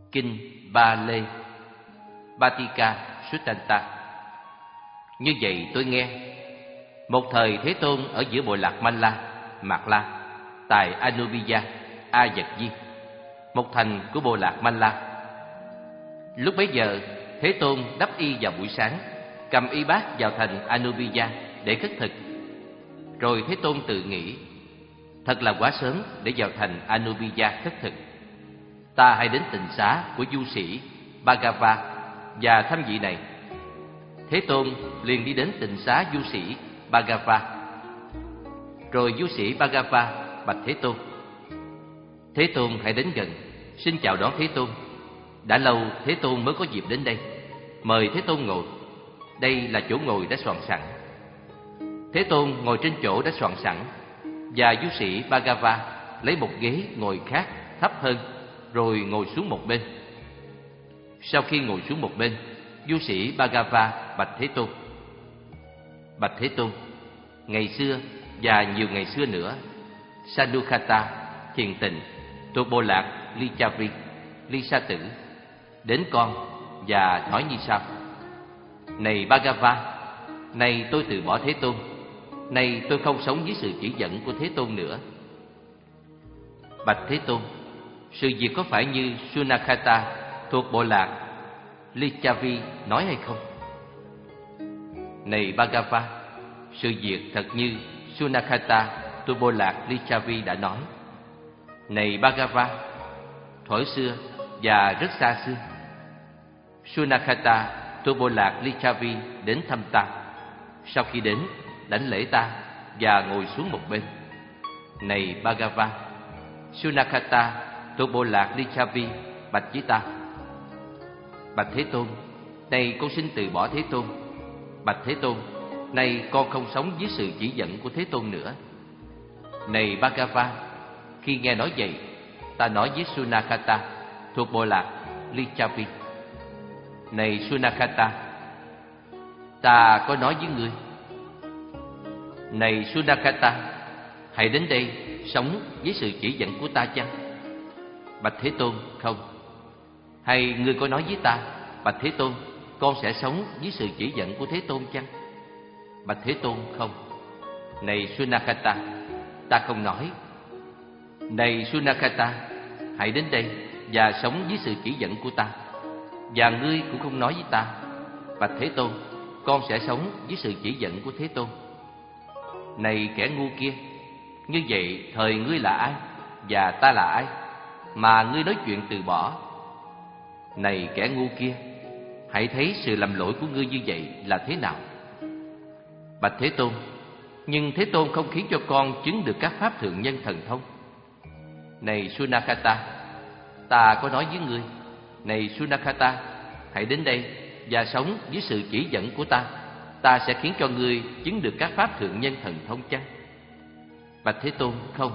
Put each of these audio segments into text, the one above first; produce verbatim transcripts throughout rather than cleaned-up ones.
Kinh Ba Lê Batika Suttanta. Như vậy tôi nghe, một thời Thế Tôn ở giữa bộ lạc Malla, Mạt La, tại Anubiya, A Vật Di, một thành của bộ lạc Malla. Lúc bấy giờ, Thế Tôn đắp y vào buổi sáng, cầm y bát vào thành Anubiya để khất thực. Rồi Thế Tôn tự nghĩ, thật là quá sớm để vào thành Anubiya khất thực. Ta hãy đến tịnh xá của du sĩ Bhagava và thăm vị này. Thế Tôn liền đi đến tịnh xá du sĩ Bhagava. Rồi du sĩ Bhagava bạch Thế Tôn: Thế Tôn hãy đến gần, xin chào đón Thế Tôn. Đã lâu Thế Tôn mới có dịp đến đây, mời Thế Tôn ngồi. Đây là chỗ ngồi đã soạn sẵn. Thế Tôn ngồi trên chỗ đã soạn sẵn, và du sĩ Bhagava lấy một ghế ngồi khác thấp hơn, rồi ngồi xuống một bên. Sau khi ngồi xuống một bên, du sĩ Bhagava bạch Thế Tôn: Bạch Thế Tôn, ngày xưa và nhiều ngày xưa nữa, Sanukata Thiền Tịnh thuộc bộ lạc Lichavi, Ly Sa Tử đến con và nói như sau: Này Bhagava, nay tôi từ bỏ Thế Tôn, nay tôi không sống dưới sự chỉ dẫn của Thế Tôn nữa. Bạch Thế Tôn, sự việc có phải như Sunakata thuộc bộ lạc Lichavi nói hay không? Này Bhagava, sự việc thật như Sunakata thuộc bộ lạc Lichavi đã nói. Này Bhagava, thuở xưa và rất xa xưa, Sunakata thuộc bộ lạc Lichavi đến thăm ta. Sau khi đến, đảnh lễ ta và ngồi xuống một bên. Này Bhagava, Sunakata thuộc bộ lạc Lichavi bạch với ta: Bạch Thế Tôn, nay con xin từ bỏ Thế Tôn. Bạch Thế Tôn, nay con không sống dưới sự chỉ dẫn của Thế Tôn nữa. Này Bhagava, khi nghe nói vậy, ta nói với Sunakata thuộc bộ lạc Lichavi: Này Sunakata, ta có nói với ngươi. Này Sunakata, hãy đến đây sống với sự chỉ dẫn của ta chăng? Bạch Thế Tôn, không. Hay ngươi có nói với ta: Bạch Thế Tôn, con sẽ sống với sự chỉ dẫn của Thế Tôn chăng? Bạch Thế Tôn, không. Này Sunakata, ta không nói. Này Sunakata, hãy đến đây và sống với sự chỉ dẫn của ta. Và ngươi cũng không nói với ta: Bạch Thế Tôn, con sẽ sống với sự chỉ dẫn của Thế Tôn. Này kẻ ngu kia, như vậy thời ngươi là ai và ta là ai mà ngươi nói chuyện từ bỏ? Này kẻ ngu kia, hãy thấy sự lầm lỗi của ngươi như vậy là thế nào. Bạch Thế Tôn, nhưng Thế Tôn không khiến cho con chứng được các pháp thượng nhân thần thông. Này Sunakata, ta có nói với ngươi. Này Sunakata, hãy đến đây và sống với sự chỉ dẫn của ta. Ta sẽ khiến cho ngươi chứng được các pháp thượng nhân thần thông chăng? Bạch Thế Tôn, không.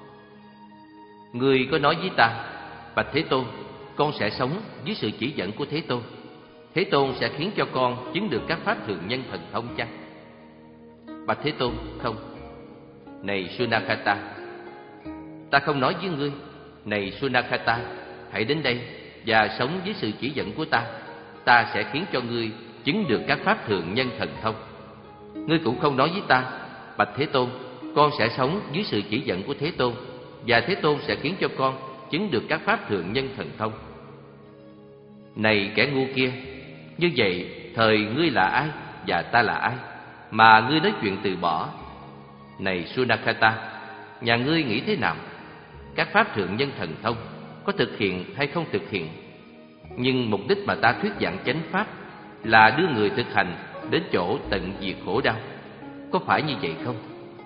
Ngươi có nói với ta: Bạch Thế Tôn, con sẽ sống dưới sự chỉ dẫn của Thế Tôn. Thế Tôn sẽ khiến cho con chứng được các pháp thượng nhân thần thông chăng? Bạch Thế Tôn, không. Này Sunakata, ta không nói với ngươi. Này Sunakata, hãy đến đây và sống với sự chỉ dẫn của ta. Ta sẽ khiến cho ngươi chứng được các pháp thượng nhân thần thông. Ngươi cũng không nói với ta: Bạch Thế Tôn, con sẽ sống dưới sự chỉ dẫn của Thế Tôn, và Thế Tôn sẽ khiến cho con chứng được các pháp thượng nhân thần thông. Này kẻ ngu kia, như vậy thời ngươi là ai và ta là ai mà ngươi nói chuyện từ bỏ? Này Sunakata, nhà ngươi nghĩ thế nào? Các pháp thượng nhân thần thông có thực hiện hay không thực hiện? Nhưng mục đích mà ta thuyết giảng chánh pháp là đưa người thực hành đến chỗ tận diệt khổ đau. Có phải như vậy không?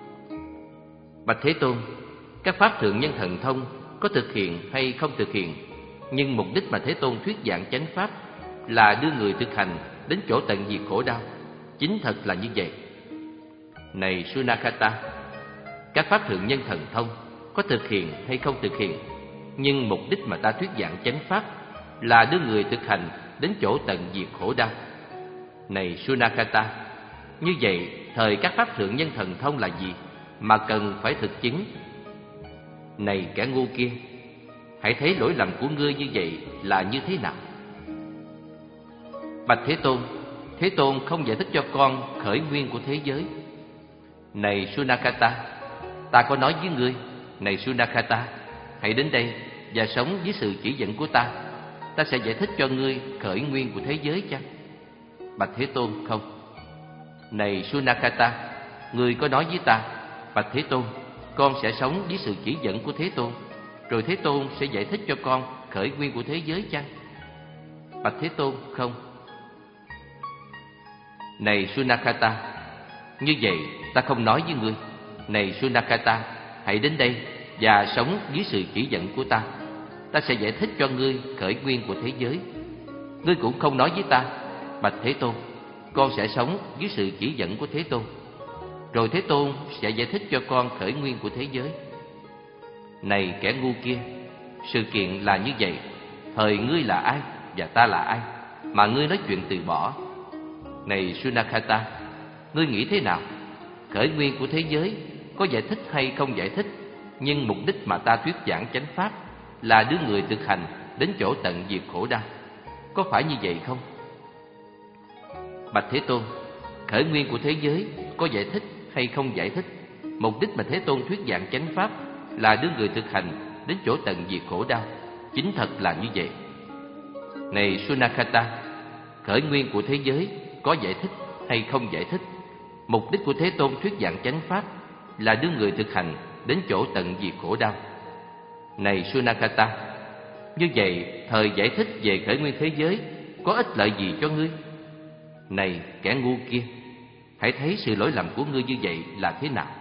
Bạch Thế Tôn, các pháp thượng nhân thần thông có thực hiện hay không thực hiện, nhưng mục đích mà Thế Tôn thuyết giảng chánh pháp là đưa người thực hành đến chỗ tận diệt khổ đau. Chính thật là như vậy. Này Sunakata, các pháp thượng nhân thần thông có thực hiện hay không thực hiện, nhưng mục đích mà ta thuyết giảng chánh pháp là đưa người thực hành đến chỗ tận diệt khổ đau. Này Sunakata, như vậy thời các pháp thượng nhân thần thông là gì mà cần phải thực chứng? Này kẻ ngu kia, hãy thấy lỗi lầm của ngươi như vậy là như thế nào. Bạch Thế Tôn, Thế Tôn không giải thích cho con khởi nguyên của thế giới. Này Sunakata, ta có nói với ngươi, này Sunakata, hãy đến đây và sống dưới sự chỉ dẫn của ta. Ta sẽ giải thích cho ngươi khởi nguyên của thế giới chăng? Bạch Thế Tôn, không. Này Sunakata, ngươi có nói với ta, Bạch Thế Tôn, con sẽ sống dưới sự chỉ dẫn của Thế Tôn, rồi Thế Tôn sẽ giải thích cho con khởi nguyên của thế giới chăng? Bạch Thế Tôn, không. Này Sunakata, như vậy ta không nói với ngươi. Này Sunakata, hãy đến đây và sống dưới sự chỉ dẫn của ta. Ta sẽ giải thích cho ngươi khởi nguyên của thế giới. Ngươi cũng không nói với ta, Bạch Thế Tôn, con sẽ sống dưới sự chỉ dẫn của Thế Tôn, rồi Thế Tôn sẽ giải thích cho con khởi nguyên của thế giới. Này kẻ ngu kia, sự kiện là như vậy. Thời ngươi là ai và ta là ai mà ngươi nói chuyện từ bỏ? Này Sunakata, ngươi nghĩ thế nào? Khởi nguyên của thế giới có giải thích hay không giải thích, nhưng mục đích mà ta thuyết giảng chánh pháp là đưa người thực hành đến chỗ tận diệt khổ đau. Có phải như vậy không? Bạch Thế Tôn, khởi nguyên của thế giới có giải thích hay không giải thích, mục đích mà Thế Tôn thuyết giảng chánh pháp là đưa người thực hành đến chỗ tận diệt khổ đau. Chính thật là như vậy. Này Sunakata, khởi nguyên của thế giới có giải thích hay không giải thích, mục đích của Thế Tôn thuyết giảng chánh pháp là đưa người thực hành đến chỗ tận diệt khổ đau. Này Sunakata, như vậy thời giải thích về khởi nguyên thế giới có ích lợi gì cho ngươi? Này kẻ ngu kia, hãy thấy sự lỗi lầm của ngươi như vậy là thế nào.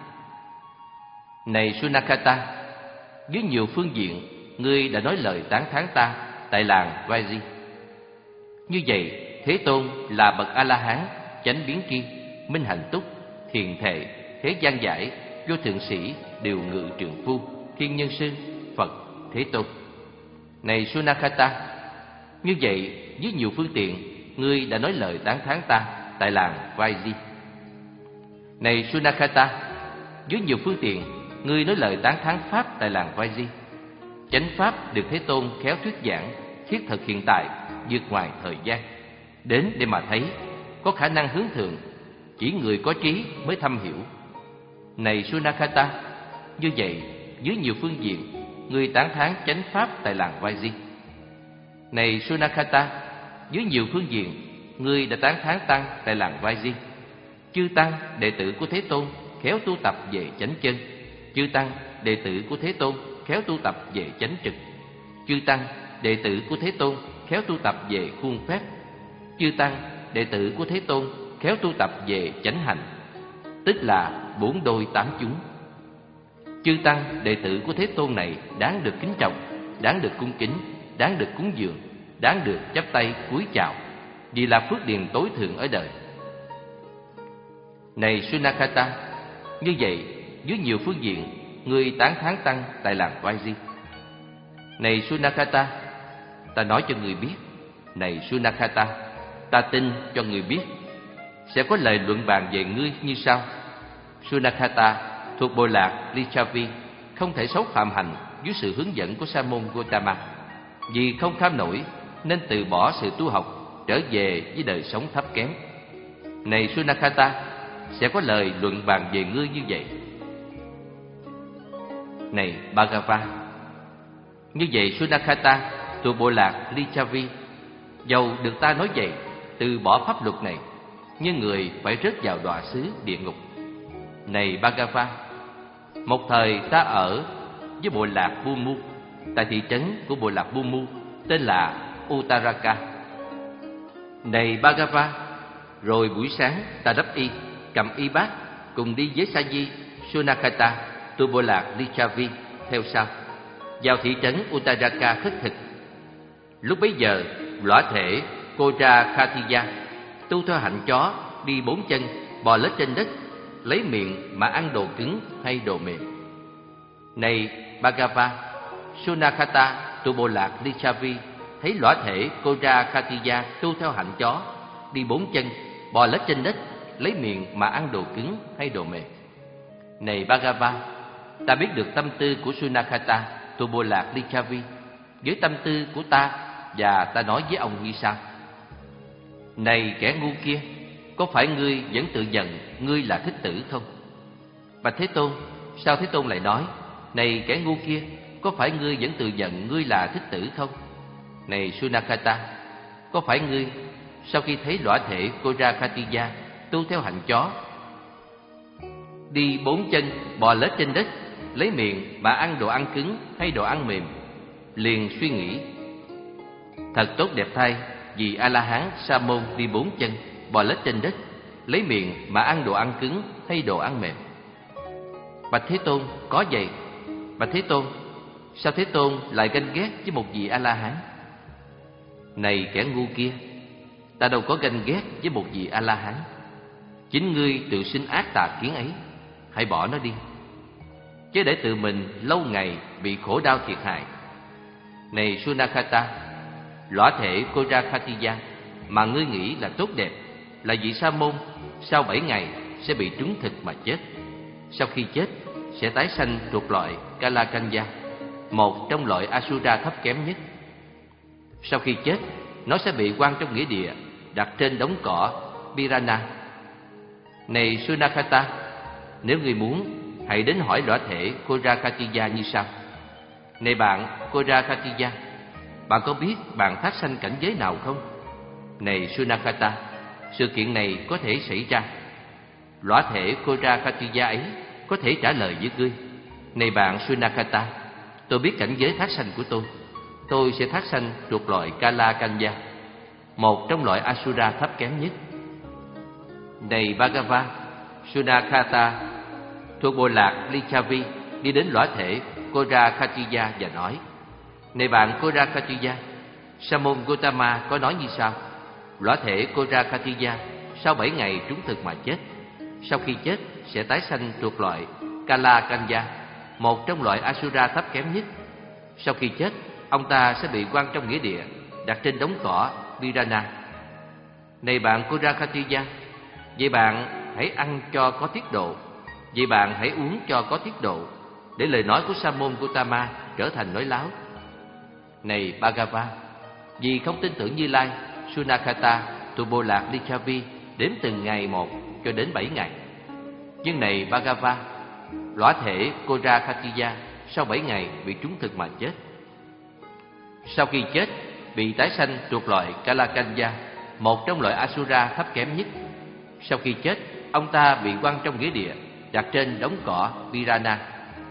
Này Sunakata, dưới nhiều phương diện ngươi đã nói lời tán thán ta tại làng Vaiji. Như vậy Thế Tôn là bậc A-la-hán, chánh biến tri, minh hạnh túc, thiền thệ, thế gian giải, vô thượng sĩ, điều ngự trượng phu, thiên nhân sư, Phật, Thế Tôn. Này Sunakata, như vậy với nhiều phương tiện ngươi đã nói lời tán thán ta tại làng Vaiji. Này Sunakata, với nhiều phương tiện ngươi nói lời tán thán pháp tại làng Vaiji. Chánh pháp được Thế Tôn khéo thuyết giảng, thiết thực hiện tại, vượt ngoài thời gian, đến để mà thấy, có khả năng hướng thượng, chỉ người có trí mới thâm hiểu. Này Sunakata, như vậy dưới nhiều phương diện ngươi tán thán chánh pháp tại làng Vaiji. Này Sunakata, dưới nhiều phương diện ngươi đã tán thán tăng tại làng Vaiji. Chư tăng đệ tử của Thế Tôn khéo tu tập về chánh chân. Chư tăng đệ tử của Thế Tôn khéo tu tập về chánh trực. Chư tăng đệ tử của Thế Tôn khéo tu tập về khuôn phép. Chư tăng đệ tử của Thế Tôn khéo tu tập về chánh hạnh, tức là bốn đôi tám chúng. Chư tăng đệ tử của Thế Tôn này đáng được kính trọng, đáng được cung kính, đáng được cúng dường, đáng được chắp tay cúi chào, vì là phước điền tối thượng ở đời. Này Sunakata, như vậy dưới nhiều phương diện ngươi tán thán tăng tại làng Vaiji. Này Sunakata, ta nói cho người biết. Này Sunakata, ta tin cho người biết. Sẽ có lời luận bàn về ngươi như sau. Sunakata thuộc bộ lạc Lichavi không thể xấu phạm hành dưới sự hướng dẫn của Sa môn Gotama. Vì không tham nổi nên từ bỏ sự tu học, trở về với đời sống thấp kém. Này Sunakata, sẽ có lời luận bàn về ngươi như vậy. Này Bhagava, như vậy Sunakata thuộc bộ lạc Lichavi, dầu được ta nói vậy, từ bỏ pháp luật này, nhưng người phải rớt vào đọa xứ địa ngục. Này Bhagava, một thời ta ở với bộ lạc Bumu, tại thị trấn của bộ lạc Bumu tên là Uttaraka. Này Bhagava, rồi buổi sáng ta đắp y, cầm y bát, cùng đi với sa di Sunakata thuộc bộ lạc Lichavi theo sau, vào thị trấn Uttaraka khất thực. Lúc bấy giờ, lõa thể Koja Khathiya tu theo hạnh chó, đi bốn chân, bò lết trên đất, lấy miệng mà ăn đồ cứng hay đồ mềm. Này Bhagava, Sunakata thuộc bộ lạc Lichavi thấy lõa thể Koja Khathiya tu theo hạnh chó, đi bốn chân, bò lết trên đất, lấy miệng mà ăn đồ cứng hay đồ mềm. Này Bhagava, ta biết được tâm tư của Sunakata thuộc bộ lạc Lichavi, với tâm tư của ta, và ta nói với ông như sau: Này kẻ ngu kia, có phải ngươi vẫn tự nhận ngươi là thích tử không? Bạch Thế Tôn, sao Thế Tôn lại nói: Này kẻ ngu kia, có phải ngươi vẫn tự nhận ngươi là thích tử không? Này Sunakata, có phải ngươi sau khi thấy lõa thể Korakatiya tu theo hạnh chó, đi bốn chân, bò lết trên đất, lấy miệng mà ăn đồ ăn cứng hay đồ ăn mềm, liền suy nghĩ: Thật tốt đẹp thay, vì A-la-hán Sa môn đi bốn chân, bò lết trên đất, lấy miệng mà ăn đồ ăn cứng hay đồ ăn mềm? Bạch Thế Tôn, có vậy. Bạch Thế Tôn, sao Thế Tôn lại ganh ghét với một vị A-la-hán? Này kẻ ngu kia, ta đâu có ganh ghét với một vị A-la-hán. Chính ngươi tự sinh ác tà kiến ấy, hãy bỏ nó đi, chứ để tự mình lâu ngày bị khổ đau thiệt hại. Này Sunakata, lõa thể Korakatiya mà ngươi nghĩ là tốt đẹp, là vị sa môn, sau bảy ngày sẽ bị trúng thực mà chết. Sau khi chết sẽ tái sanh thuộc loại Kalakanya, một trong loại Asura thấp kém nhất. Sau khi chết, nó sẽ bị quăng trong nghĩa địa, đặt trên đống cỏ Pirana. Này Sunakata, nếu ngươi muốn, hãy đến hỏi lõa thể Korakatiya như sau: Này bạn Korakatiya, bạn có biết bạn thác sanh cảnh giới nào không? Này Sunakata, sự kiện này có thể xảy ra. Lõa thể Korakatiya ấy có thể trả lời với ngươi: Này bạn Sunakata, tôi biết cảnh giới thác sanh của tôi. Tôi sẽ thác sanh thuộc loại Kalakanya, một trong loại Asura thấp kém nhất. Này Bhagava, Sunakata thuộc bộ lạc Lichavi đi đến lõa thể Korakatiya và nói: Này bạn Korakatiya, Sa môn Gotama có nói như sau: Lõa thể Korakatiya sau bảy ngày trúng thực mà chết. Sau khi chết sẽ tái sanh thuộc loại Kalakanya, một trong loại Asura thấp kém nhất. Sau khi chết, ông ta sẽ bị quăng trong nghĩa địa, đặt trên đống cỏ Pirana. Này bạn Korakatiya, vậy bạn hãy ăn cho có tiết độ, vậy bạn hãy uống cho có tiết độ, để lời nói của Sa môn Gotama trở thành nói láo. Này Bhagava, vì không tin tưởng Như Lai, Sunakata thuộc bộ lạc Lichavi đếm từng ngày một cho đến bảy ngày. Nhưng này Bhagava, lõa thể Korakatiya sau bảy ngày bị trúng thực mà chết. Sau khi chết, bị tái sanh thuộc loại Kalakanya, một trong loại Asura thấp kém nhất. Sau khi chết, ông ta bị quăng trong nghĩa địa, đặt trên đống cỏ Pirana.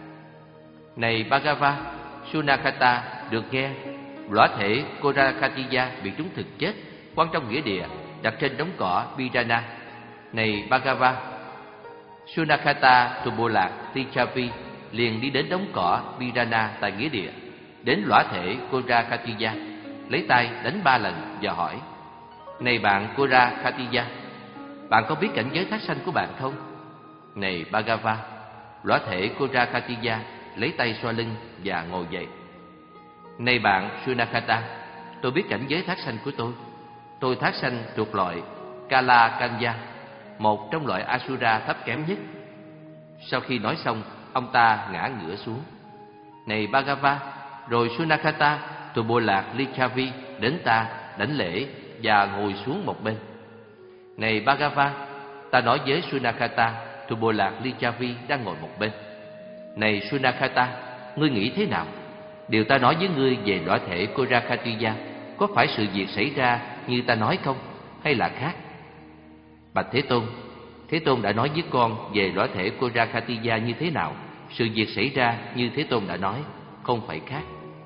Này Bhagava, Sunakata được nghe lõa thể Korakatiya bị trúng thực chết, quăng trong nghĩa địa, đặt trên đống cỏ Pirana. Này Bhagava, Sunakata thuộc bộ lạc Lichavi liền đi đến đống cỏ Pirana tại nghĩa địa, đến lõa thể Korakatiya, lấy tay đánh ba lần và hỏi: Này bạn Korakatiya, bạn có biết cảnh giới thác sanh của bạn không? Này Bhagava, lõa thể Korakatiya lấy tay xoa lưng và ngồi dậy. Này bạn Sunakata, tôi biết cảnh giới thác sanh của tôi. Tôi thác sanh thuộc loại Kalakanya, một trong loại Asura thấp kém nhất. Sau khi nói xong, ông ta ngã ngửa xuống. Này Bhagava, rồi Sunakata thuộc bộ lạc Lichavi đến ta đảnh lễ và ngồi xuống một bên. Này Bhagava, ta nói với Sunakata thuộc bộ lạc Lichavi đang ngồi một bên: Này Sunakata, ngươi nghĩ thế nào? Điều ta nói với ngươi về lõa thể Korakatiya có phải sự việc xảy ra như ta nói không, hay là khác? Bạch Thế Tôn, Thế Tôn đã nói với con về lõa thể Korakatiya như thế nào, sự việc xảy ra như Thế Tôn đã nói, không phải khác.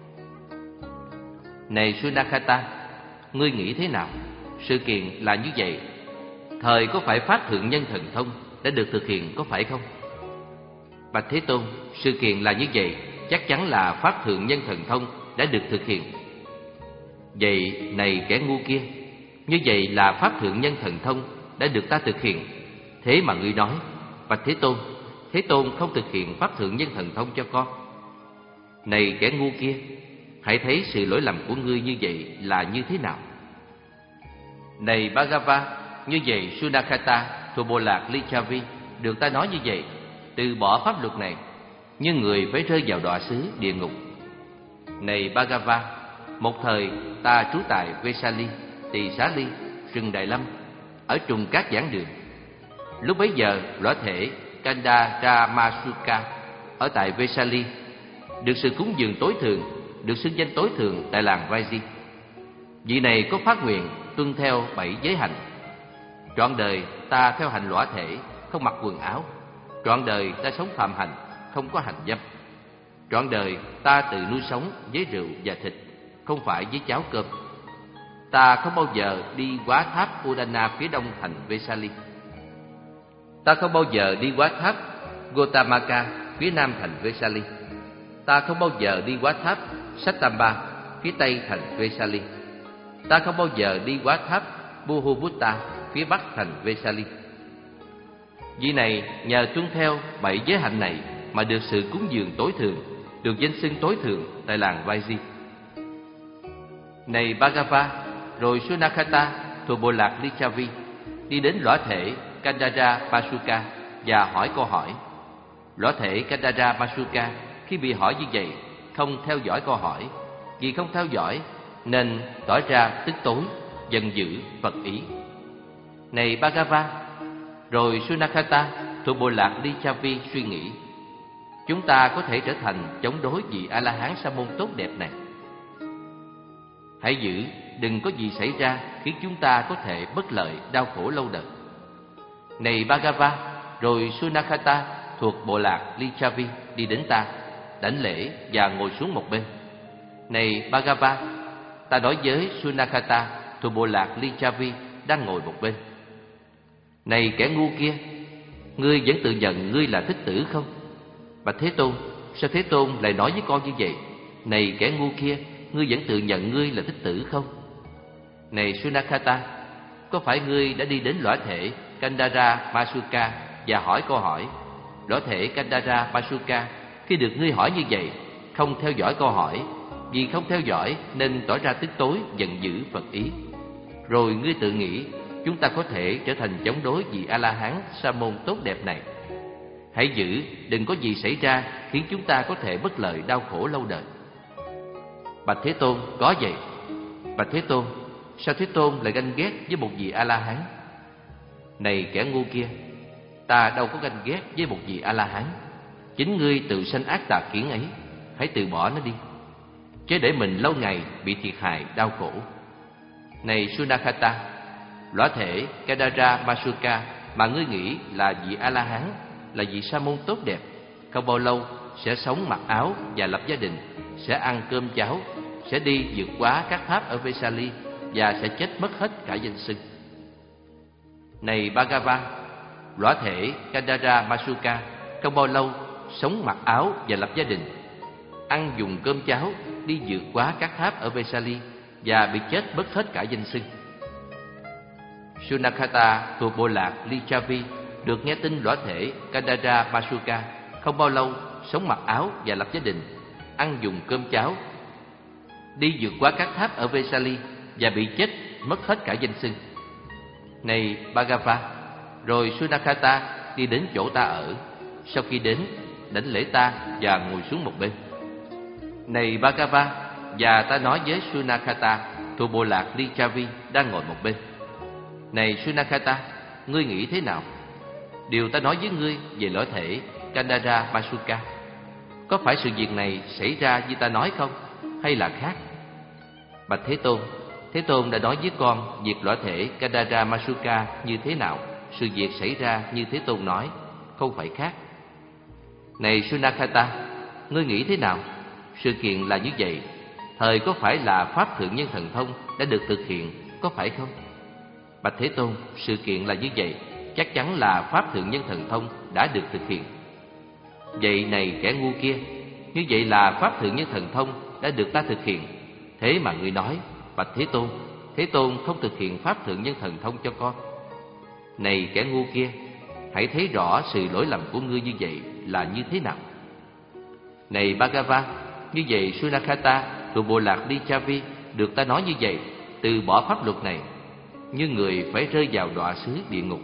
Này Sunakata, ngươi nghĩ thế nào? Sự kiện là như vậy. Thời có phải Pháp Thượng Nhân Thần Thông đã được thực hiện có phải không? Bạch Thế Tôn, sự kiện là như vậy, chắc chắn là Pháp Thượng Nhân Thần Thông đã được thực hiện. Vậy này kẻ ngu kia, như vậy là Pháp Thượng Nhân Thần Thông đã được ta thực hiện. Thế mà ngươi nói: Bạch Thế Tôn, Thế Tôn không thực hiện Pháp Thượng Nhân Thần Thông cho con. Này kẻ ngu kia, hãy thấy sự lỗi lầm của ngươi như vậy là như thế nào. Này Bhagava, như vậy Sunakata thuộc bộ lạc Lichavi được ta nói như vậy, từ bỏ pháp luật này, nhưng người phải rơi vào đọa xứ địa ngục. Này Bhagava, một thời ta trú tại Vesali, Tỳ Xá Ly, rừng Đại Lâm, ở trùng các giảng đường. Lúc bấy giờ, lõa thể Kandaramasuka ở tại Vesali được sự cúng dường tối thượng, được xưng danh tối thượng tại làng Vaiji. Vị này có phát nguyện tuân theo bảy giới hạnh. Trọn đời ta theo hạnh lõa thể, không mặc quần áo. Trọn đời ta sống phạm hạnh, không có hành dâm. Trọn đời ta tự nuôi sống với rượu và thịt, không phải với cháo cơm. Ta không bao giờ đi quá tháp Udana phía đông thành Vesali. Ta không bao giờ đi quá tháp Gotamaka phía nam thành Vesali. Ta không bao giờ đi quá tháp Sattamba phía tây thành Vesali. Ta không bao giờ đi quá tháp Buhubutta phía bắc thành Vesali. Vì này nhờ tuân theo bảy giới hạnh này mà được sự cúng dường tối thượng, được danh xưng tối thượng tại làng Vaiji. Này Bhagava, rồi Sunakata thuộc bộ lạc Lichavi đi đến lõa thể Kandaramasuka và hỏi câu hỏi. Lõa thể Kandaramasuka khi bị hỏi như vậy không theo dõi câu hỏi, vì không theo dõi nên tỏ ra tức tối, giận dữ, phật ý. Này Bhagava, rồi Sunakata thuộc bộ lạc Lichavi suy nghĩ, chúng ta có thể trở thành chống đối vị A-la-hán sa môn tốt đẹp này. Hãy giữ đừng có gì xảy ra khiến chúng ta có thể bất lợi, đau khổ lâu đời. Này Bhagava, rồi Sunakata thuộc bộ lạc Lichavi đi đến ta, đảnh lễ và ngồi xuống một bên. Này Bhagava, ta nói với Sunakata thuộc bộ lạc Lichavi đang ngồi một bên. Này kẻ ngu kia, ngươi vẫn tự nhận ngươi là thích tử không? Bạch Thế Tôn, sao Thế Tôn lại nói với con như vậy? Này kẻ ngu kia, ngươi vẫn tự nhận ngươi là thích tử không? Này Sunakata, có phải ngươi đã đi đến lõa thể Kandaramasuka và hỏi câu hỏi? Lõa thể Kandaramasuka khi được ngươi hỏi như vậy không theo dõi câu hỏi, vì không theo dõi nên tỏ ra tức tối, giận dữ, phật ý. Rồi ngươi tự nghĩ chúng ta có thể trở thành chống đối vị A-la-hán sa môn tốt đẹp này. Hãy giữ đừng có gì xảy ra khiến chúng ta có thể bất lợi, đau khổ lâu đời. Bạch Thế Tôn, có vậy. Bạch Thế Tôn, sao Thế Tôn lại ganh ghét với một vị A-la-hán? Này kẻ ngu kia, ta đâu có ganh ghét với một vị A-la-hán. Chính ngươi tự sanh ác tà kiến ấy, hãy từ bỏ nó đi, chứ để mình lâu ngày bị thiệt hại, đau khổ. Này Sunakata, lõa thể Kandaramasuka mà ngươi nghĩ là vị A-la-hán, là vị sa môn tốt đẹp, không bao lâu sẽ sống mặc áo và lập gia đình, sẽ ăn cơm cháo, sẽ đi vượt quá các tháp ở Vesali và sẽ chết mất hết cả danh xưng. Này Bhagava, lõa thể Kandaramasuka không bao lâu sống mặc áo và lập gia đình, ăn dùng cơm cháo, đi vượt quá các tháp ở Vesali và bị chết mất hết cả danh xưng. Sunakata thuộc bộ lạc Lichavi được nghe tin lõa thể Kandaramasuka không bao lâu sống mặc áo và lập gia đình, ăn dùng cơm cháo, đi vượt qua các tháp ở Vesali và bị chết mất hết cả danh xưng. Này Bhagava, rồi Sunakata đi đến chỗ ta ở. Sau khi đến, đảnh lễ ta và ngồi xuống một bên. Này Bhagava, và ta nói với Sunakata thuộc bộ lạc Lichavi đang ngồi một bên. Này Sunakata, ngươi nghĩ thế nào? Điều ta nói với ngươi về lõa thể Kandaramasuka, có phải sự việc này xảy ra như ta nói không, hay là khác? Bạch Thế Tôn, Thế Tôn đã nói với con việc lõa thể Kandaramasuka như thế nào, sự việc xảy ra như Thế Tôn nói, không phải khác. Này Sunakata, ngươi nghĩ thế nào? Sự kiện là như vậy, thời có phải là Pháp Thượng Nhân Thần Thông đã được thực hiện, có phải không? Bạch Thế Tôn, sự kiện là như vậy, chắc chắn là Pháp Thượng Nhân Thần Thông đã được thực hiện. Vậy này kẻ ngu kia, như vậy là Pháp Thượng Nhân Thần Thông đã được ta thực hiện, thế mà ngươi nói, Bạch Thế Tôn, Thế Tôn không thực hiện Pháp Thượng Nhân Thần Thông cho con. Này kẻ ngu kia, hãy thấy rõ sự lỗi lầm của ngươi như vậy là như thế nào. Này Bhagava, như vậy Sunakata thuộc bộ lạc Lichavi được ta nói như vậy, từ bỏ pháp luật này, như người phải rơi vào đọa xứ địa ngục.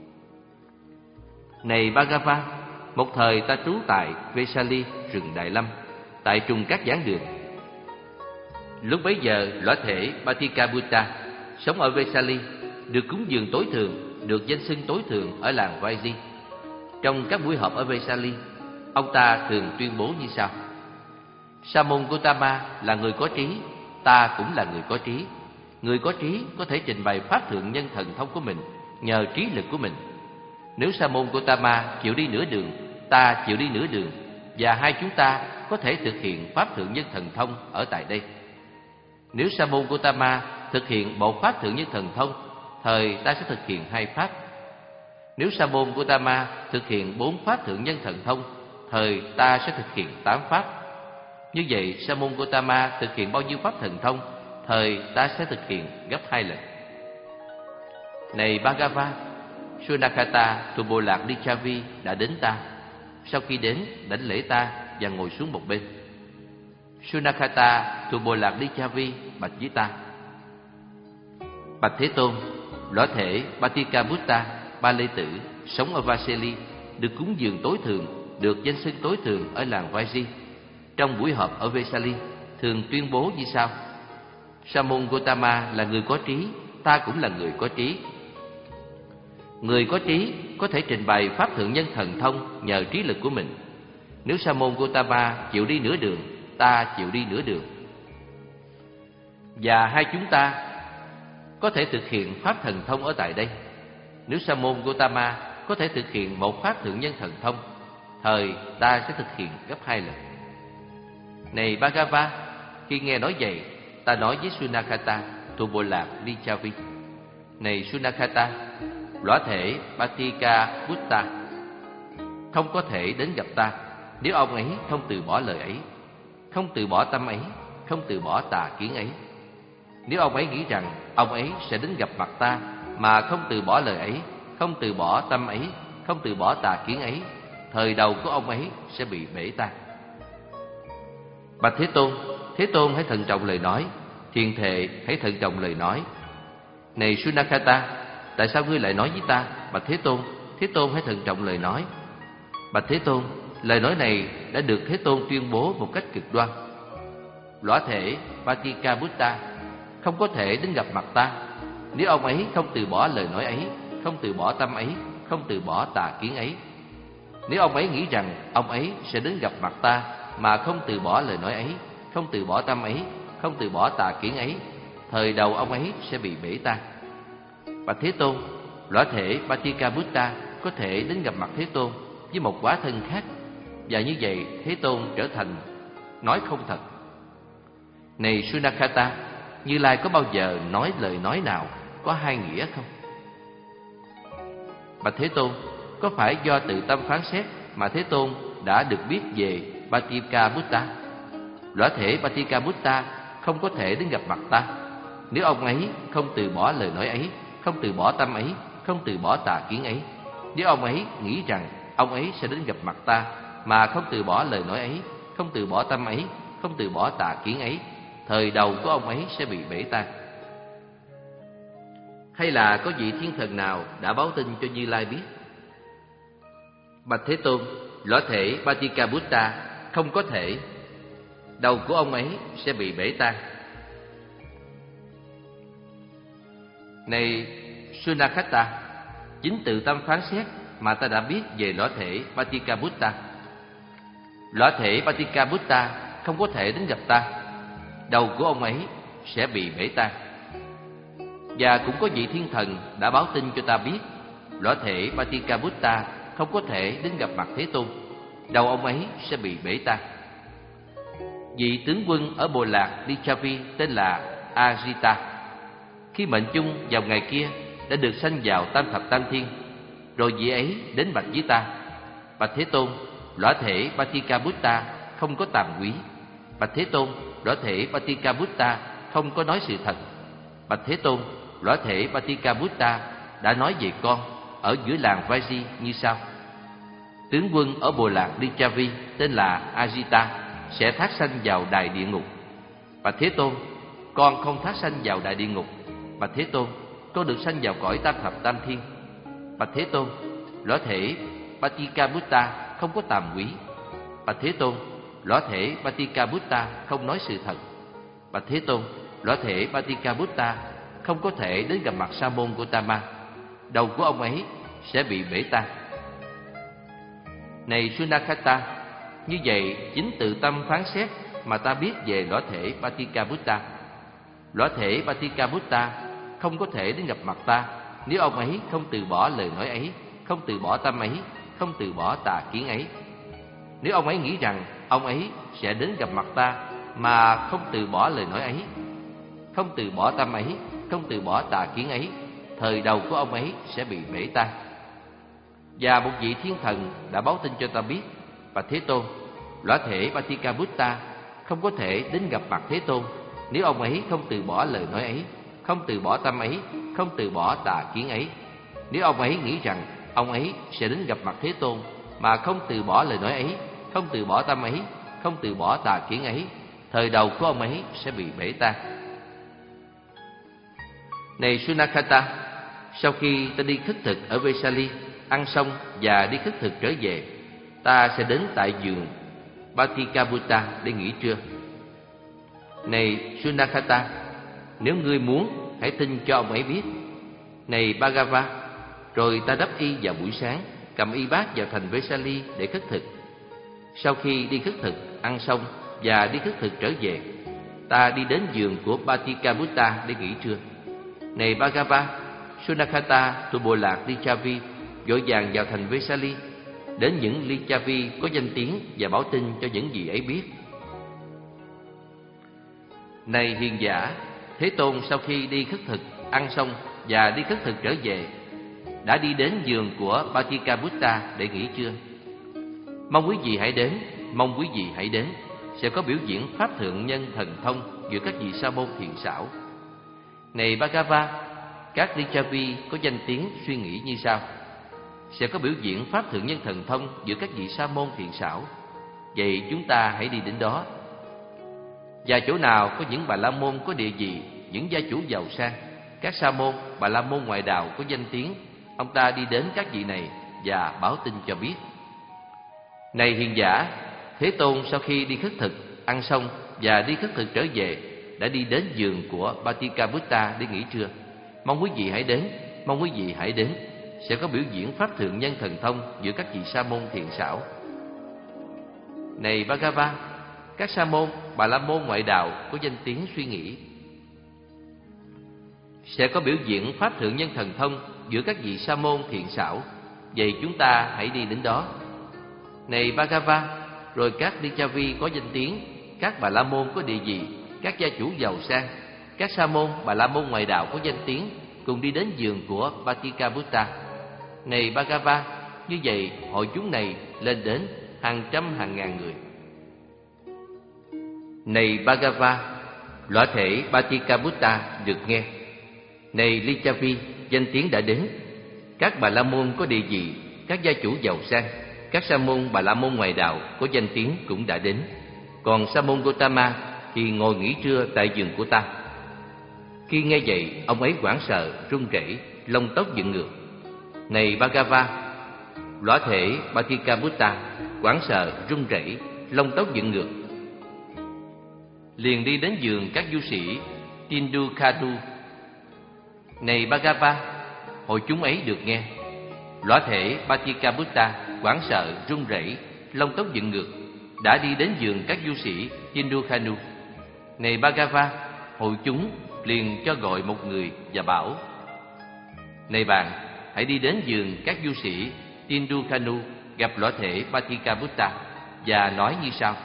Này Bhagava, một thời ta trú tại Vesali, rừng Đại Lâm, tại trùng các giảng đường. Lúc bấy giờ, lõa thể Paticabutta sống ở Vesali, được cúng dường tối thượng, được danh xưng tối thượng ở làng Vaiji. Trong các buổi họp ở Vesali, ông ta thường tuyên bố như sau: Sa môn Gotama là người có trí, ta cũng là người có trí. Người có trí có thể trình bày pháp thượng nhân thần thông của mình nhờ trí lực của mình. Nếu Sa môn Gotama chịu đi nửa đường, ta chịu đi nửa đường, và hai chúng ta có thể thực hiện pháp thượng nhân thần thông ở tại đây. Nếu Sa môn Gotama thực hiện một pháp thượng nhân thần thông, thời ta sẽ thực hiện hai pháp. Nếu Sa môn Gotama thực hiện bốn pháp thượng nhân thần thông, thời ta sẽ thực hiện tám pháp. Như vậy, Sa môn Gotama thực hiện bao nhiêu pháp thần thông, thời ta sẽ thực hiện gấp hai lần. Này Bhagava, Sunakata thuộc bộ lạc Lichavi đã đến ta. Sau khi đến, đảnh lễ ta và ngồi xuống một bên. Sunakata thuộc bộ lạc Lichavi bạch với ta: Bạch Thế Tôn, lõa thể Paticabutta Ba Lê Tử sống ở Vaseli, được cúng dường tối thượng, được danh xưng tối thượng ở làng Vaiji. Trong buổi họp ở Vesali, thường tuyên bố như sau: Sa môn Gotama là người có trí, ta cũng là người có trí. Người có trí có thể trình bày pháp thượng nhân thần thông nhờ trí lực của mình. Nếu Sa môn Gotama chịu đi nửa đường, ta chịu đi nửa đường, và hai chúng ta có thể thực hiện pháp thần thông ở tại đây. Nếu Sa môn Gotama có thể thực hiện một pháp thượng nhân thần thông, thời ta sẽ thực hiện gấp hai lần. Này Bhagava, khi nghe nói vậy, ta nói với Sunakata thuộc bộ lạc Lichavi: Này Sunakata, lõa thể Paticabutta không có thể đến gặp ta nếu ông ấy không từ bỏ lời ấy, không từ bỏ tâm ấy, không từ bỏ tà kiến ấy. Nếu ông ấy nghĩ rằng ông ấy sẽ đến gặp mặt ta mà không từ bỏ lời ấy, không từ bỏ tâm ấy, không từ bỏ tà kiến ấy, thời đầu của ông ấy sẽ bị bể tan. Bạch Thế Tôn, Thế Tôn hãy thận trọng lời nói, thiền thệ hãy thận trọng lời nói. Này Sunakata, tại sao ngươi lại nói với ta? Bạch Thế Tôn, Thế Tôn hãy thận trọng lời nói. Bạch Thế Tôn, lời nói này đã được Thế Tôn tuyên bố một cách cực đoan. Lõa thể Paticabutta không có thể đến gặp mặt ta nếu ông ấy không từ bỏ lời nói ấy, không từ bỏ tâm ấy, không từ bỏ tà kiến ấy. Nếu ông ấy nghĩ rằng ông ấy sẽ đến gặp mặt ta mà không từ bỏ lời nói ấy, không từ bỏ tâm ấy, không từ bỏ tà kiến ấy, thời đầu ông ấy sẽ bị bể tan. Bạch Thế Tôn, lõa thể Paticabutta có thể đến gặp mặt Thế Tôn với một hóa thân khác, và như vậy Thế Tôn trở thành nói không thật. Này Sunakata, Như Lai có bao giờ nói lời nói nào có hai nghĩa không? Bạch Thế Tôn, có phải do tự tâm phán xét mà Thế Tôn đã được biết về Paticabutta? Lõa thể Paticabutta không có thể đến gặp mặt ta nếu ông ấy không từ bỏ lời nói ấy, không từ bỏ tâm ấy, không từ bỏ tà kiến ấy. Nếu ông ấy nghĩ rằng ông ấy sẽ đến gặp mặt ta mà không từ bỏ lời nói ấy, không từ bỏ tâm ấy, không từ bỏ tà kiến ấy, thời đầu của ông ấy sẽ bị bể tan. Hay là có vị thiên thần nào đã báo tin cho Như Lai biết? Bạch Thế Tôn, lõa thể Paticabutta không có thể, đầu của ông ấy sẽ bị bể tan. Này Sunakata, chính tự tâm phán xét mà ta đã biết về lõa thể Paticabutta. Lõa thể Paticabutta không có thể đến gặp ta, đầu của ông ấy sẽ bị bể tan. Và cũng có vị thiên thần đã báo tin cho ta biết lõa thể Paticabutta không có thể đến gặp mặt Thế Tôn, đầu ông ấy sẽ bị bể tan. Vị tướng quân ở bộ lạc Lichavi tên là Ajita, khi mệnh chung vào ngày kia đã được sanh vào tam thập tam thiên. Rồi vị ấy đến bạch với ta: Bạch Thế Tôn, lõa thể Paticabutta không có tàm quý. Bạch Thế Tôn, lõa thể Paticabutta không có nói sự thật. Bạch Thế Tôn, lõa thể Paticabutta đã nói về con ở giữa làng Vaiji như sau: Tướng quân ở bộ lạc Lichavi tên là Ajita sẽ thác sanh vào đài địa ngục. Bạch Thế Tôn, con không thác sanh vào đại địa ngục. Bạch Thế Tôn, con được sanh vào cõi tam thập tam thiên. Bạch Thế Tôn, lõa thể Paticabutta không có tàm quý. Bạch Thế Tôn, lõa thể Paticabutta không nói sự thật. Bạch Thế Tôn, lõa thể Paticabutta không có thể đến gặp mặt Sa môn Gotama. Đầu của ông ấy sẽ bị bể tan. Này Sunakata, như vậy chính từ tâm phán xét mà ta biết về lõa thể Paticabutta. Lõa thể Paticabutta không có thể đến gặp mặt ta nếu ông ấy không từ bỏ lời nói ấy, không từ bỏ tâm ấy, không từ bỏ tà kiến ấy. Nếu ông ấy nghĩ rằng ông ấy sẽ đến gặp mặt ta mà không từ bỏ lời nói ấy, không từ bỏ tâm ấy, không từ bỏ tà kiến ấy, thời đầu của ông ấy sẽ bị bể tan. Và một vị thiên thần đã báo tin cho ta biết, và Thế Tôn, lõa thể Paticabutta không có thể đến gặp mặt Thế Tôn nếu ông ấy không từ bỏ lời nói ấy, không từ bỏ tâm ấy, không từ bỏ tà kiến ấy. Nếu ông ấy nghĩ rằng ông ấy sẽ đến gặp mặt Thế Tôn mà không từ bỏ lời nói ấy, không từ bỏ tâm ấy, không từ bỏ tà kiến ấy, thời đầu của ông ấy sẽ bị bể tan. Này Sunakata, sau khi ta đi khất thực ở Vesali, ăn xong và đi khất thực trở về, ta sẽ đến tại vườn Paticabutta để nghỉ trưa. Này Sunakata, nếu ngươi muốn, hãy tin cho ông ấy biết. Này Bhagava, rồi ta đắp y vào buổi sáng, cầm y bát vào thành Vesali để khất thực. Sau khi đi khất thực, ăn xong và đi khất thực trở về, ta đi đến vườn của Paticabutta để nghỉ trưa. Này Bhagava, Sunakata thuộc bộ lạc Lichavi vội vàng vào thành Vesali, đến những Lichavi có danh tiếng và báo tin cho những gì ấy biết. Này hiền giả, Thế Tôn sau khi đi khất thực, ăn xong và đi khất thực trở về, đã đi đến vườn của Paticabutta để nghỉ trưa. Mong quý vị hãy đến, mong quý vị hãy đến, sẽ có biểu diễn pháp thượng nhân thần thông giữa các vị sa môn thiện xảo. Này Bhagava, các Lichavi có danh tiếng suy nghĩ như sau: sẽ có biểu diễn pháp thượng nhân thần thông giữa các vị sa môn thiện xảo. Vậy chúng ta hãy đi đến đó. Và chỗ nào có những bà la môn có địa vị, những gia chủ giàu sang, các sa môn, bà la môn ngoại đạo có danh tiếng, ông ta đi đến các vị này và báo tin cho biết. Này hiền giả, Thế Tôn sau khi đi khất thực, ăn xong và đi khất thực trở về, đã đi đến vườn của Paticabutta để nghỉ trưa. Mong quý vị hãy đến, mong quý vị hãy đến, sẽ có biểu diễn pháp thượng nhân thần thông giữa các vị sa môn thiện xảo. Này Bhagava, các sa môn, bà la môn ngoại đạo có danh tiếng suy nghĩ, sẽ có biểu diễn pháp thượng nhân thần thông giữa các vị sa môn thiện xảo. Vậy chúng ta hãy đi đến đó. Này Bhagava, rồi các Lichavi có danh tiếng, các bà la môn có địa vị, các gia chủ giàu sang, các sa môn, bà la môn ngoại đạo có danh tiếng, cùng đi đến vườn của Paticabutta. Này Bhagava, như vậy hội chúng này lên đến hàng trăm hàng ngàn người. Này Bhagava, lõa thể Paticabutta được nghe. Này Lichavi, danh tiếng đã đến, các bà la môn có địa vị, các gia chủ giàu sang, các sa môn, bà la môn ngoại đạo có danh tiếng cũng đã đến. Còn sa môn Gotama thì ngồi nghỉ trưa tại vườn của ta. Khi nghe vậy, ông ấy hoảng sợ, run rẩy, lông tóc dựng ngược. Này Bhagava, lõa thể Paticabutta hoảng sợ, run rẩy, lông tóc dựng ngược, liền đi đến vườn các du sĩ Tindukhadu. Này Bhagava, hội chúng ấy được nghe. Lõa thể Paticabutta hoảng sợ, run rẩy, lông tóc dựng ngược, đã đi đến vườn các du sĩ Tindukhadu. Này Bhagava, hội chúng liền cho gọi một người và bảo: này bạn, hãy đi đến vườn các du sĩ Tindukhadu gặp lõa thể Paticabutta và nói như sau: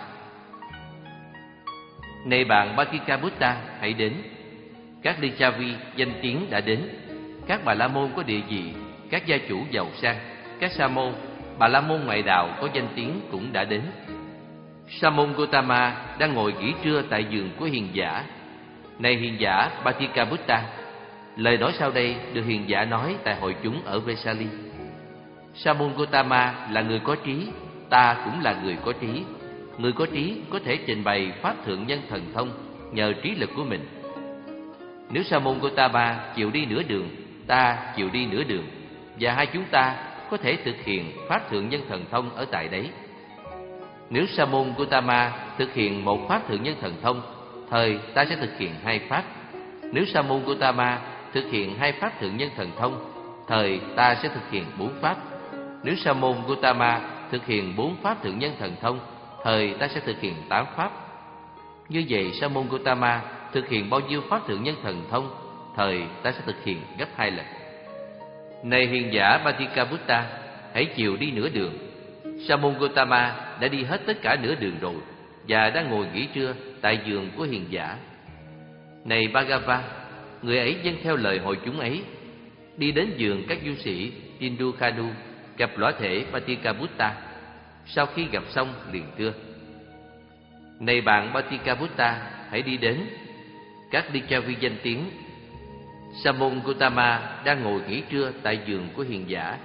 này bạn Paticabutta, hãy đến. Các Lichavi danh tiếng đã đến, các bà la môn có địa vị, các gia chủ giàu sang, các sa môn, bà la môn ngoại đạo có danh tiếng cũng đã đến. Sa môn Gotama đang ngồi nghỉ trưa tại vườn của hiền giả. Này hiền giả Paticabutta, lời nói sau đây được hiền giả nói tại hội chúng ở Vesali. Sa môn Gotama là người có trí, ta cũng là người có trí. Người có trí có thể trình bày pháp thượng nhân thần thông nhờ trí lực của mình. Nếu sa môn Gotama chịu đi nửa đường, ta chịu đi nửa đường, và hai chúng ta có thể thực hiện pháp thượng nhân thần thông ở tại đấy. Nếu sa môn Gotama thực hiện một pháp thượng nhân thần thông, thời ta sẽ thực hiện hai pháp. Nếu Sa môn Gotama thực hiện hai pháp thượng nhân thần thông, thời ta sẽ thực hiện bốn pháp. Nếu Sa môn Gotama thực hiện bốn pháp thượng nhân thần thông, thời ta sẽ thực hiện tám pháp. Như vậy, Sa môn Gotama thực hiện bao nhiêu pháp thượng nhân thần thông, thời ta sẽ thực hiện gấp hai lần. Này hiền giả Paticabutta, hãy chịu đi nửa đường. Sa môn Gotama đã đi hết tất cả nửa đường rồi và đang ngồi nghỉ trưa tại giường của hiền giả. Này Bhagava, người ấy vâng theo lời hội chúng ấy, đi đến giường các du sĩ Tindukhanu, gặp lõa thể Paticabutta. Sau khi gặp xong liền thưa: Này bạn Paticabutta, hãy đi đến. Các Lichavi danh tiếng, Sa môn Gotama đang ngồi nghỉ trưa tại giường của hiền giả.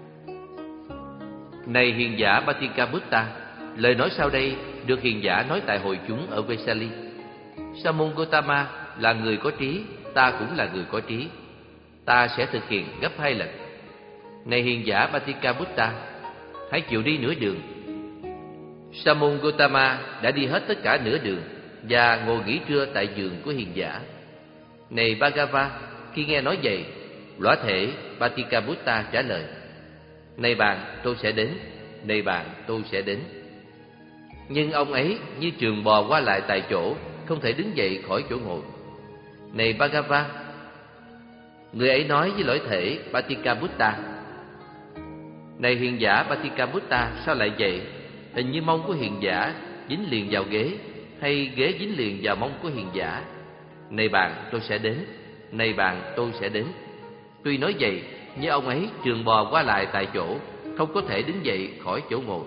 Này hiền giả Paticabutta, lời nói sau đây được hiền giả nói tại hội chúng ở Vesali. Sa môn Gotama là người có trí, ta cũng là người có trí. Ta sẽ thực hiện gấp hai lần. Này hiền giả Paticabutta, hãy chịu đi nửa đường. Sa môn Gotama đã đi hết tất cả nửa đường và ngồi nghỉ trưa tại giường của hiền giả. Này Bhagava, khi nghe nói vậy, lõa thể Paticabutta trả lời: Này bạn, tôi sẽ đến. Này bạn, tôi sẽ đến. Nhưng ông ấy như trường bò qua lại tại chỗ, không thể đứng dậy khỏi chỗ ngồi. Này Bhagava, người ấy nói với lõa thể Paticabutta: Này hiền giả Paticabutta, sao lại vậy? Hình như mông của hiền giả dính liền vào ghế, hay ghế dính liền vào mông của hiền giả. Này bạn, tôi sẽ đến. Này bạn, tôi sẽ đến. Tuy nói vậy, nhưng ông ấy trường bò qua lại tại chỗ, không có thể đứng dậy khỏi chỗ ngồi.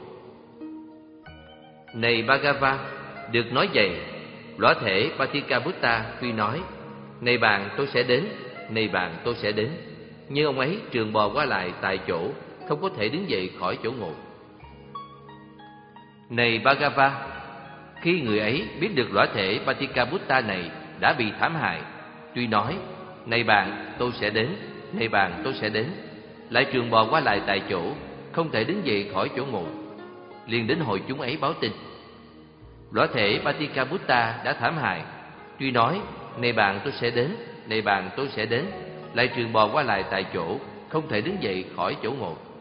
Này Bhagava, được nói vậy, lõa thể Paticabutta tuy nói: Này bạn, tôi sẽ đến. Này bạn, tôi sẽ đến. Nhưng ông ấy trường bò qua lại tại chỗ, không có thể đứng dậy khỏi chỗ ngồi. Này Bhagava, khi người ấy biết được lõa thể Paticabutta này đã bị thảm hại, tuy nói: Này bạn, tôi sẽ đến. Này bạn, tôi sẽ đến, lại trường bò qua lại tại chỗ, không thể đứng dậy khỏi chỗ ngồi, liền đến hội chúng ấy báo tin: Lõa thể Paticabutta đã thảm hại, tuy nói: Này bạn, tôi sẽ đến. Này bạn, tôi sẽ đến, lại trường bò qua lại tại chỗ, không thể đứng dậy khỏi chỗ ngồi.